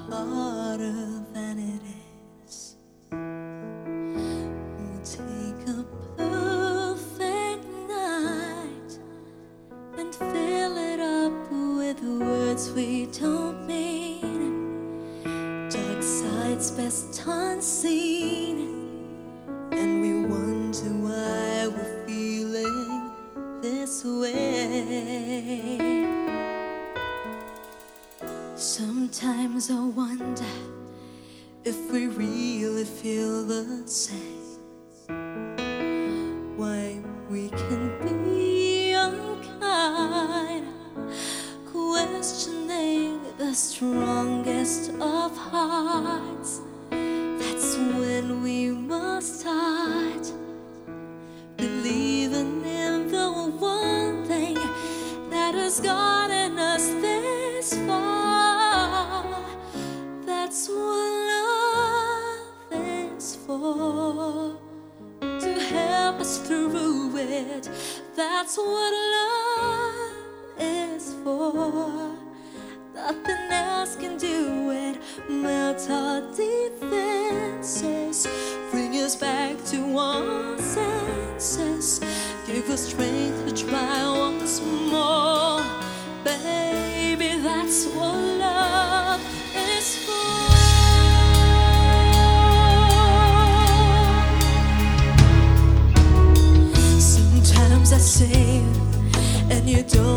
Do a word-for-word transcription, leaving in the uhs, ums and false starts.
harder than it is. We'll take a perfect night and fill it up with words we don't mean, dark sides best unseen, and we wonder why we're feeling this way. Sometimes I wonder if we really feel the same, why we can be unkind, questioning the strongest of hearts. That's when we must start believing in the one thing that has gotten us this far. That's what love is for, to help us through it. That's what love is for. Nothing else can do it. Melt our defenses, bring us back to our senses, give us strength to try once more. Baby, that's what love is for. Sometimes I say, and you don't